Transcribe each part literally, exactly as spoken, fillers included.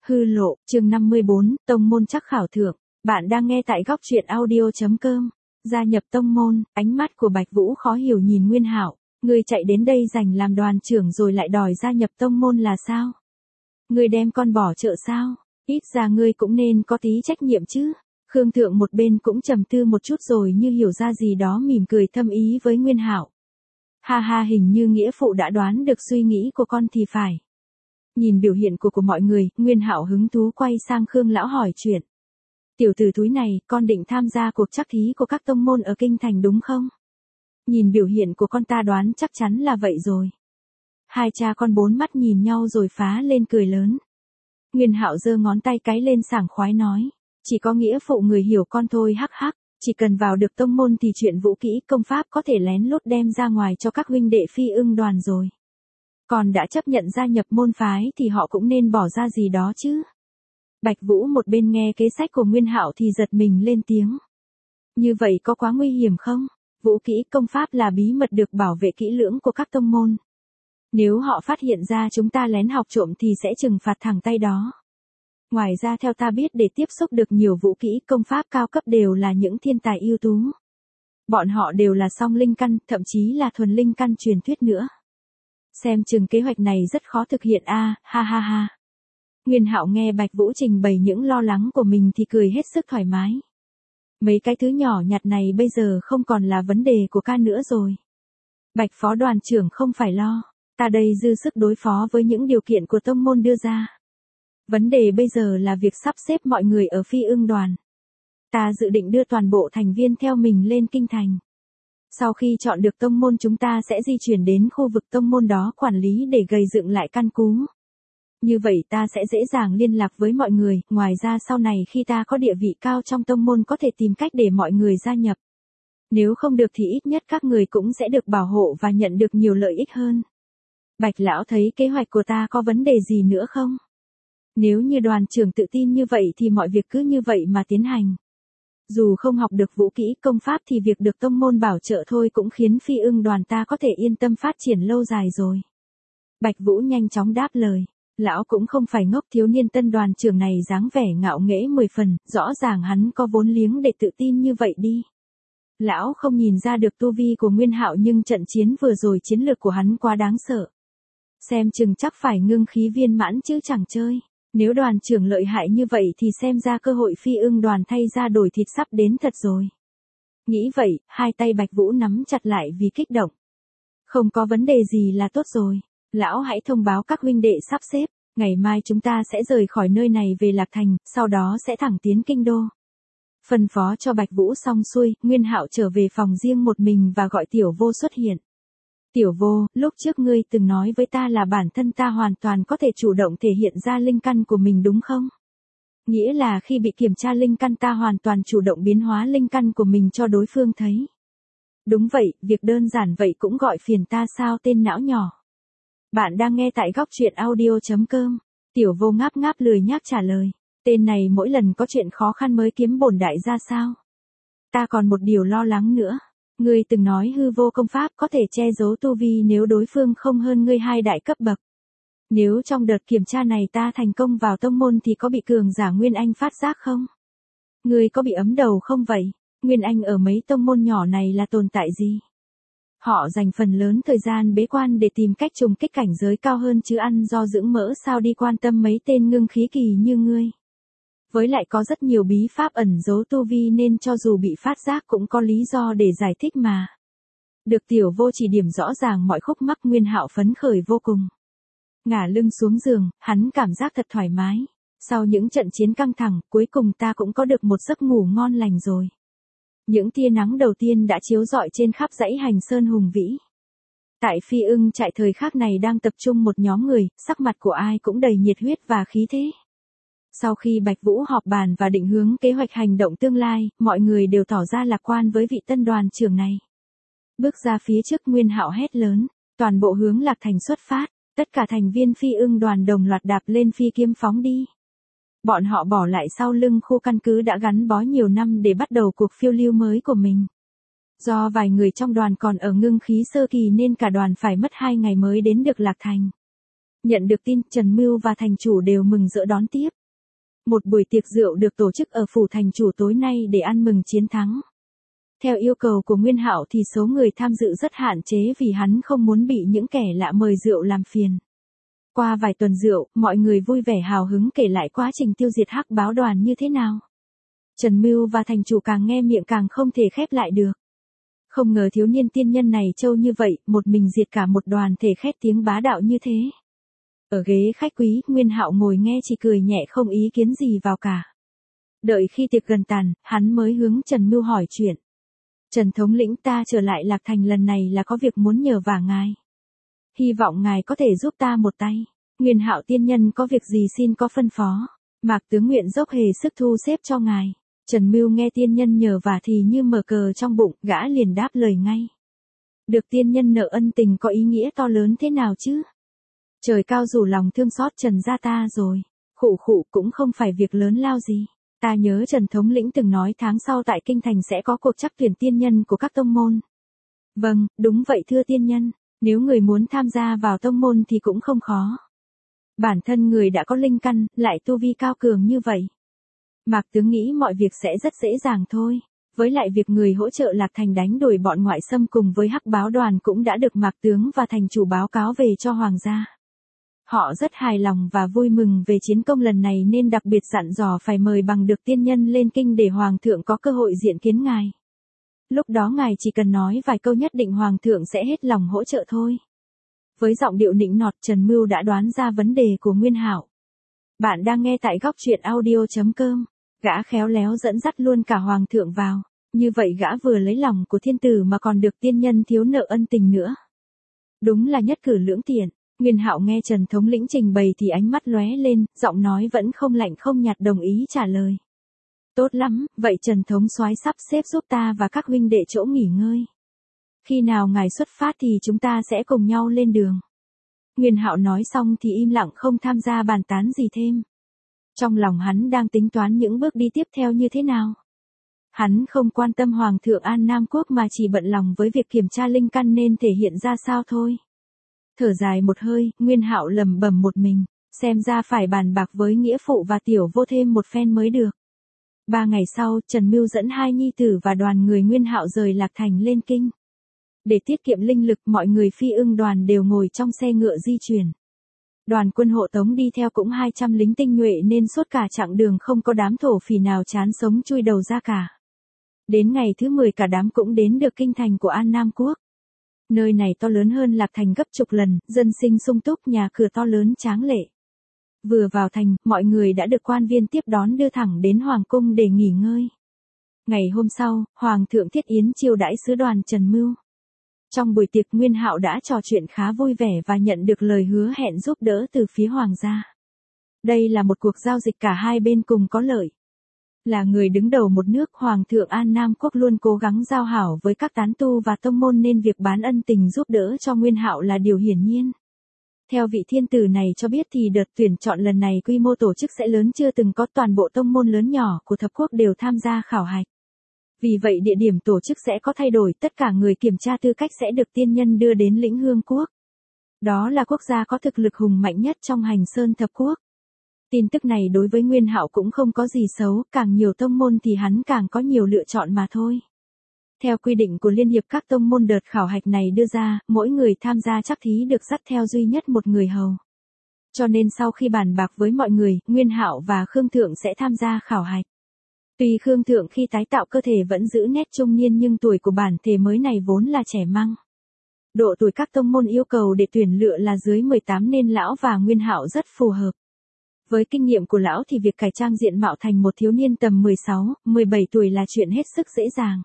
Hư lộ, chương năm mươi bốn, tông môn chắc khảo thượng. Bạn đang nghe tại góc truyện audio chấm com. Gia nhập tông môn, ánh mắt của Bạch Vũ khó hiểu nhìn Nguyên Hạo, ngươi chạy đến đây giành làm đoàn trưởng rồi lại đòi gia nhập tông môn là sao? Ngươi đem con bỏ chợ sao? Ít ra ngươi cũng nên có tí trách nhiệm chứ. Khương Thượng một bên cũng trầm tư một chút rồi như hiểu ra gì đó mỉm cười thâm ý với Nguyên Hạo. Ha ha, hình như nghĩa phụ đã đoán được suy nghĩ của con thì phải. Nhìn biểu hiện của của mọi người, Nguyên Hạo hứng thú quay sang Khương lão hỏi chuyện. Tiểu tử thúi này, con định tham gia cuộc trắc thí của các tông môn ở kinh thành đúng không? Nhìn biểu hiện của con ta đoán chắc chắn là vậy rồi. Hai cha con bốn mắt nhìn nhau rồi phá lên cười lớn. Nguyên Hạo giơ ngón tay cái lên sảng khoái nói, chỉ có nghĩa phụ người hiểu con thôi, hắc hắc, chỉ cần vào được tông môn thì chuyện vũ kỹ công pháp có thể lén lút đem ra ngoài cho các huynh đệ Phi Ưng đoàn rồi. Còn đã chấp nhận gia nhập môn phái thì họ cũng nên bỏ ra gì đó chứ. Bạch Vũ một bên nghe kế sách của Nguyên Hạo thì giật mình lên tiếng. Như vậy có quá nguy hiểm không? Vũ kỹ công pháp là bí mật được bảo vệ kỹ lưỡng của các tông môn. Nếu họ phát hiện ra chúng ta lén học trộm thì sẽ trừng phạt thẳng tay đó. Ngoài ra theo ta biết để tiếp xúc được nhiều vũ kỹ công pháp cao cấp đều là những thiên tài ưu tú. Bọn họ đều là song linh căn, thậm chí là thuần linh căn truyền thuyết nữa. Xem chừng kế hoạch này rất khó thực hiện a, à, ha ha ha. Nguyên Hạo nghe Bạch Vũ trình bày những lo lắng của mình thì cười hết sức thoải mái. Mấy cái thứ nhỏ nhặt này bây giờ không còn là vấn đề của ca nữa rồi. Bạch phó đoàn trưởng không phải lo, ta đây dư sức đối phó với những điều kiện của tông môn đưa ra. Vấn đề bây giờ là việc sắp xếp mọi người ở Phi Ưng đoàn. Ta dự định đưa toàn bộ thành viên theo mình lên kinh thành. Sau khi chọn được tông môn chúng ta sẽ di chuyển đến khu vực tông môn đó quản lý để gây dựng lại căn cứ. Như vậy ta sẽ dễ dàng liên lạc với mọi người, ngoài ra sau này khi ta có địa vị cao trong tông môn có thể tìm cách để mọi người gia nhập. Nếu không được thì ít nhất các người cũng sẽ được bảo hộ và nhận được nhiều lợi ích hơn. Bạch lão thấy kế hoạch của ta có vấn đề gì nữa không? Nếu như đoàn trưởng tự tin như vậy thì mọi việc cứ như vậy mà tiến hành. Dù không học được vũ kỹ công pháp thì việc được tông môn bảo trợ thôi cũng khiến Phi Ưng đoàn ta có thể yên tâm phát triển lâu dài rồi. Bạch Vũ nhanh chóng đáp lời. Lão cũng không phải ngốc, thiếu niên tân đoàn trưởng này dáng vẻ ngạo nghễ mười phần, rõ ràng hắn có vốn liếng để tự tin như vậy đi. Lão không nhìn ra được tu vi của Nguyên Hạo nhưng trận chiến vừa rồi chiến lược của hắn quá đáng sợ. Xem chừng chắc phải ngưng khí viên mãn chứ chẳng chơi. Nếu đoàn trưởng lợi hại như vậy thì xem ra cơ hội Phi Ưng đoàn thay ra đổi thịt sắp đến thật rồi. Nghĩ vậy, hai tay Bạch Vũ nắm chặt lại vì kích động. Không có vấn đề gì là tốt rồi. Lão hãy thông báo các huynh đệ sắp xếp, ngày mai chúng ta sẽ rời khỏi nơi này về Lạc Thành, sau đó sẽ thẳng tiến kinh đô. Phân phó cho Bạch Vũ xong xuôi, Nguyên Hạo trở về phòng riêng một mình và gọi Tiểu Vô xuất hiện. Tiểu Vô, lúc trước ngươi từng nói với ta là bản thân ta hoàn toàn có thể chủ động thể hiện ra linh căn của mình đúng không? Nghĩa là khi bị kiểm tra linh căn ta hoàn toàn chủ động biến hóa linh căn của mình cho đối phương thấy. Đúng vậy, việc đơn giản vậy cũng gọi phiền ta sao tên não nhỏ. Bạn đang nghe tại góc truyện audio chấm com. Tiểu Vô ngáp ngáp lười nhác trả lời. Tên này mỗi lần có chuyện khó khăn mới kiếm bổn đại gia sao? Ta còn một điều lo lắng nữa. Ngươi từng nói hư vô công pháp có thể che giấu tu vi nếu đối phương không hơn ngươi hai đại cấp bậc. Nếu trong đợt kiểm tra này ta thành công vào tông môn thì có bị cường giả Nguyên Anh phát giác không? Ngươi có bị ấm đầu không vậy? Nguyên Anh ở mấy tông môn nhỏ này là tồn tại gì? Họ dành phần lớn thời gian bế quan để tìm cách trùng kích cảnh giới cao hơn chứ ăn do dưỡng mỡ sao đi quan tâm mấy tên ngưng khí kỳ như ngươi. Với lại có rất nhiều bí pháp ẩn giấu tu vi nên cho dù bị phát giác cũng có lý do để giải thích mà. Được Tiểu Vô chỉ điểm rõ ràng mọi khúc mắc, Nguyên Hạo phấn khởi vô cùng. Ngả lưng xuống giường, hắn cảm giác thật thoải mái. Sau những trận chiến căng thẳng, cuối cùng ta cũng có được một giấc ngủ ngon lành rồi. Những tia nắng đầu tiên đã chiếu rọi trên khắp dãy Hành Sơn hùng vĩ. Tại Phi Ưng trại thời khắc này đang tập trung một nhóm người, sắc mặt của ai cũng đầy nhiệt huyết và khí thế. Sau khi Bạch Vũ họp bàn và định hướng kế hoạch hành động tương lai, mọi người đều tỏ ra lạc quan với vị tân đoàn trưởng này. Bước ra phía trước, Nguyên Hạo hét lớn, toàn bộ hướng Lạc Thành xuất phát, tất cả thành viên Phi Ưng đoàn đồng loạt đạp lên phi kiếm phóng đi. Bọn họ bỏ lại sau lưng khu căn cứ đã gắn bó nhiều năm để bắt đầu cuộc phiêu lưu mới của mình. Do vài người trong đoàn còn ở ngưng khí sơ kỳ nên cả đoàn phải mất hai ngày mới đến được Lạc Thành. Nhận được tin, Trần Mưu và thành chủ đều mừng rỡ đón tiếp. Một buổi tiệc rượu được tổ chức ở phủ thành chủ tối nay để ăn mừng chiến thắng. Theo yêu cầu của Nguyên Hạo thì số người tham dự rất hạn chế vì hắn không muốn bị những kẻ lạ mời rượu làm phiền. Qua vài tuần rượu, mọi người vui vẻ hào hứng kể lại quá trình tiêu diệt Hắc Báo đoàn như thế nào. Trần Mưu và thành chủ càng nghe miệng càng không thể khép lại được. Không ngờ thiếu niên tiên nhân này trâu như vậy, một mình diệt cả một đoàn thể khét tiếng bá đạo như thế. Ở ghế khách quý, Nguyên Hạo ngồi nghe chỉ cười nhẹ không ý kiến gì vào cả. Đợi khi tiệc gần tàn, hắn mới hướng Trần Mưu hỏi chuyện. Trần thống lĩnh, ta trở lại Lạc Thành lần này là có việc muốn nhờ vả ngài. Hy vọng ngài có thể giúp ta một tay. Nguyên Hạo tiên nhân có việc gì xin có phân phó. Mạc tướng nguyện dốc hề sức thu xếp cho ngài. Trần Mưu nghe tiên nhân nhờ vả thì như mở cờ trong bụng, gã liền đáp lời ngay. Được tiên nhân nợ ân tình có ý nghĩa to lớn thế nào chứ? Trời cao rủ lòng thương xót Trần gia ta rồi. Khụ khụ cũng không phải việc lớn lao gì. Ta nhớ Trần thống lĩnh từng nói tháng sau tại Kinh Thành sẽ có cuộc chắc tuyển tiên nhân của các tông môn. Vâng, đúng vậy thưa tiên nhân. Nếu người muốn tham gia vào tông môn thì cũng không khó. Bản thân người đã có linh căn, lại tu vi cao cường như vậy. Mạc tướng nghĩ mọi việc sẽ rất dễ dàng thôi. Với lại việc người hỗ trợ Lạc Thành đánh đuổi bọn ngoại xâm cùng với Hắc Báo đoàn cũng đã được Mạc tướng và thành chủ báo cáo về cho hoàng gia. Họ rất hài lòng và vui mừng về chiến công lần này nên đặc biệt dặn dò phải mời bằng được tiên nhân lên kinh để hoàng thượng có cơ hội diện kiến ngài. Lúc đó ngài chỉ cần nói vài câu nhất định hoàng thượng sẽ hết lòng hỗ trợ thôi. Với giọng điệu nịnh nọt, Trần Mưu đã đoán ra vấn đề của Nguyên Hạo. Bạn đang nghe tại góc truyện audio chấm com. Gã khéo léo dẫn dắt luôn cả hoàng thượng vào. Như vậy gã vừa lấy lòng của thiên tử mà còn được tiên nhân thiếu nợ ân tình nữa. Đúng là nhất cử lưỡng tiện. Nguyên Hạo nghe Trần thống lĩnh trình bày thì ánh mắt lóe lên, giọng nói vẫn không lạnh không nhạt đồng ý trả lời. Tốt lắm, vậy Trần thống soái sắp xếp giúp ta và các huynh đệ chỗ nghỉ ngơi. Khi nào ngài xuất phát thì chúng ta sẽ cùng nhau lên đường. Nguyên Hạo nói xong thì im lặng không tham gia bàn tán gì thêm. Trong lòng hắn đang tính toán những bước đi tiếp theo như thế nào. Hắn không quan tâm Hoàng thượng An Nam Quốc mà chỉ bận lòng với việc kiểm tra linh căn nên thể hiện ra sao thôi. Thở dài một hơi, Nguyên Hạo lẩm bẩm một mình, xem ra phải bàn bạc với nghĩa phụ và tiểu vô thêm một phen mới được. Ba ngày sau, Trần Mưu dẫn hai nhi tử và đoàn người Nguyên Hạo rời Lạc Thành lên kinh. Để tiết kiệm linh lực, mọi người Phi Ưng đoàn đều ngồi trong xe ngựa di chuyển. Đoàn quân hộ tống đi theo cũng hai trăm lính tinh nhuệ nên suốt cả chặng đường không có đám thổ phỉ nào chán sống chui đầu ra cả. Đến ngày thứ mười cả đám cũng đến được kinh thành của An Nam Quốc. Nơi này to lớn hơn Lạc Thành gấp chục lần, dân sinh sung túc, nhà cửa to lớn tráng lệ. Vừa vào thành, mọi người đã được quan viên tiếp đón đưa thẳng đến Hoàng cung để nghỉ ngơi. Ngày hôm sau, Hoàng thượng thiết yến chiêu đãi sứ đoàn Trần Mưu. Trong buổi tiệc Nguyên Hạo đã trò chuyện khá vui vẻ và nhận được lời hứa hẹn giúp đỡ từ phía Hoàng gia. Đây là một cuộc giao dịch cả hai bên cùng có lợi. Là người đứng đầu một nước, Hoàng thượng An Nam Quốc luôn cố gắng giao hảo với các tán tu và tông môn nên việc bán ân tình giúp đỡ cho Nguyên Hạo là điều hiển nhiên. Theo vị thiên tử này cho biết thì đợt tuyển chọn lần này quy mô tổ chức sẽ lớn chưa từng có, toàn bộ tông môn lớn nhỏ của thập quốc đều tham gia khảo hạch. Vì vậy địa điểm tổ chức sẽ có thay đổi, tất cả người kiểm tra tư cách sẽ được tiên nhân đưa đến Lĩnh Hương Quốc. Đó là quốc gia có thực lực hùng mạnh nhất trong hành sơn thập quốc. Tin tức này đối với Nguyên Hạo cũng không có gì xấu, càng nhiều tông môn thì hắn càng có nhiều lựa chọn mà thôi. Theo quy định của Liên hiệp các tông môn, đợt khảo hạch này đưa ra, mỗi người tham gia chắc thí được dắt theo duy nhất một người hầu. Cho nên sau khi bàn bạc với mọi người, Nguyên Hạo và Khương Thượng sẽ tham gia khảo hạch. Tuy Khương Thượng khi tái tạo cơ thể vẫn giữ nét trung niên nhưng tuổi của bản thể mới này vốn là trẻ măng. Độ tuổi các tông môn yêu cầu để tuyển lựa là dưới mười tám nên lão và Nguyên Hạo rất phù hợp. Với kinh nghiệm của lão thì việc cải trang diện mạo thành một thiếu niên tầm mười sáu, mười bảy tuổi là chuyện hết sức dễ dàng.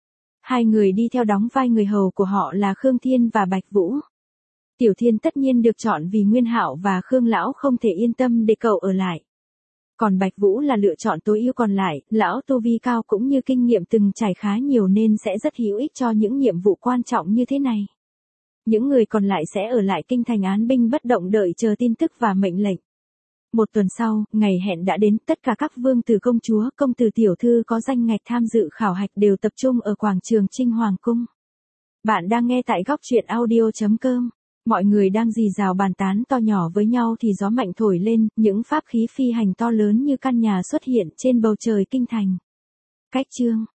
Hai người đi theo đóng vai người hầu của họ là Khương Thiên và Bạch Vũ. Tiểu Thiên tất nhiên được chọn vì Nguyên Hạo và Khương lão không thể yên tâm để cậu ở lại. Còn Bạch Vũ là lựa chọn tối ưu còn lại, lão tu vi cao cũng như kinh nghiệm từng trải khá nhiều nên sẽ rất hữu ích cho những nhiệm vụ quan trọng như thế này. Những người còn lại sẽ ở lại kinh thành án binh bất động đợi chờ tin tức và mệnh lệnh. Một tuần sau, ngày hẹn đã đến, tất cả các vương tử công chúa, công tử tiểu thư có danh ngạch tham dự khảo hạch đều tập trung ở quảng trường Trinh Hoàng Cung. Bạn đang nghe tại góc truyện audio chấm com. Mọi người đang rì rào bàn tán to nhỏ với nhau thì gió mạnh thổi lên, những pháp khí phi hành to lớn như căn nhà xuất hiện trên bầu trời kinh thành. Cách chương